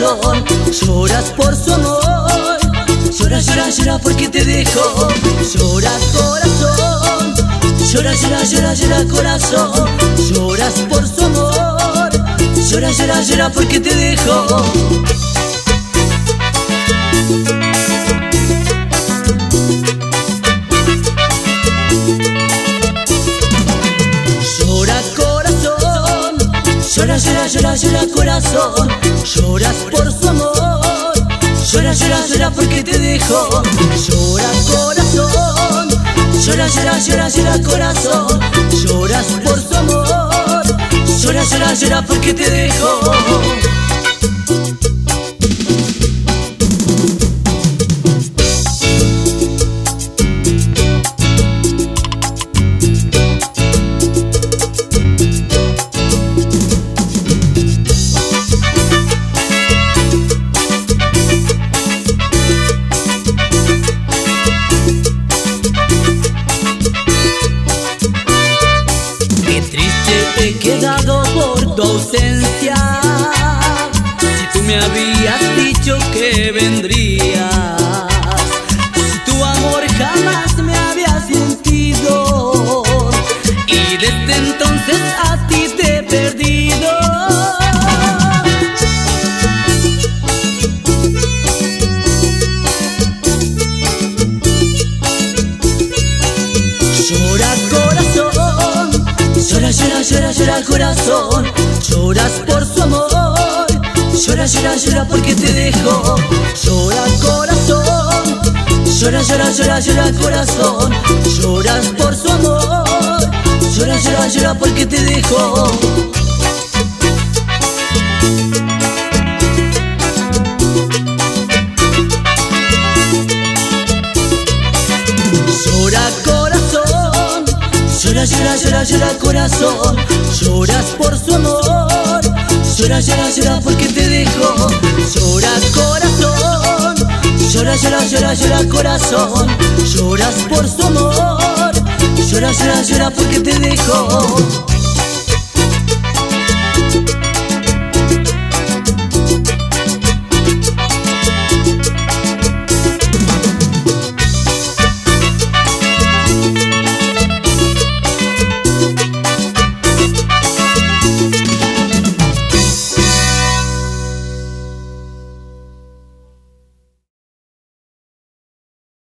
corazón, lloras por su amor. Llora, llora, llora porque te dejó. Llora corazón, llora, llora, llora, llora corazón. Lloras por su amor. Llora, llora, llora porque te dejó. Llora corazón, llora, llora, llora, llora corazón. Lloras por su amor. Llora, llora, llora porque te dejó. Llora corazón, llora, llora, llora, llora corazón. Lloras por su amor. Llora, llora, llora porque te dejó. He quedado por tu ausencia. Si tú me habías dicho que vendrías, si tu amor jamás me había sentido, y desde entonces a ti te he perdido. Llora corazón, llora, llora, llora, llora corazón. Lloras por su amor. Llora, llora, llora porque te dejó. Llora corazón, llora, llora, llora, llora corazón. Lloras por su amor. Llora, llora, llora porque te dejó. Llora corazón, llora, llora, llora, llora corazón. Lloras por su amor. Llora, llora, llora porque te dejó. Llora corazón, llora, llora, llora, llora corazón. Lloras por su amor. Llora, llora, llora porque te dejó.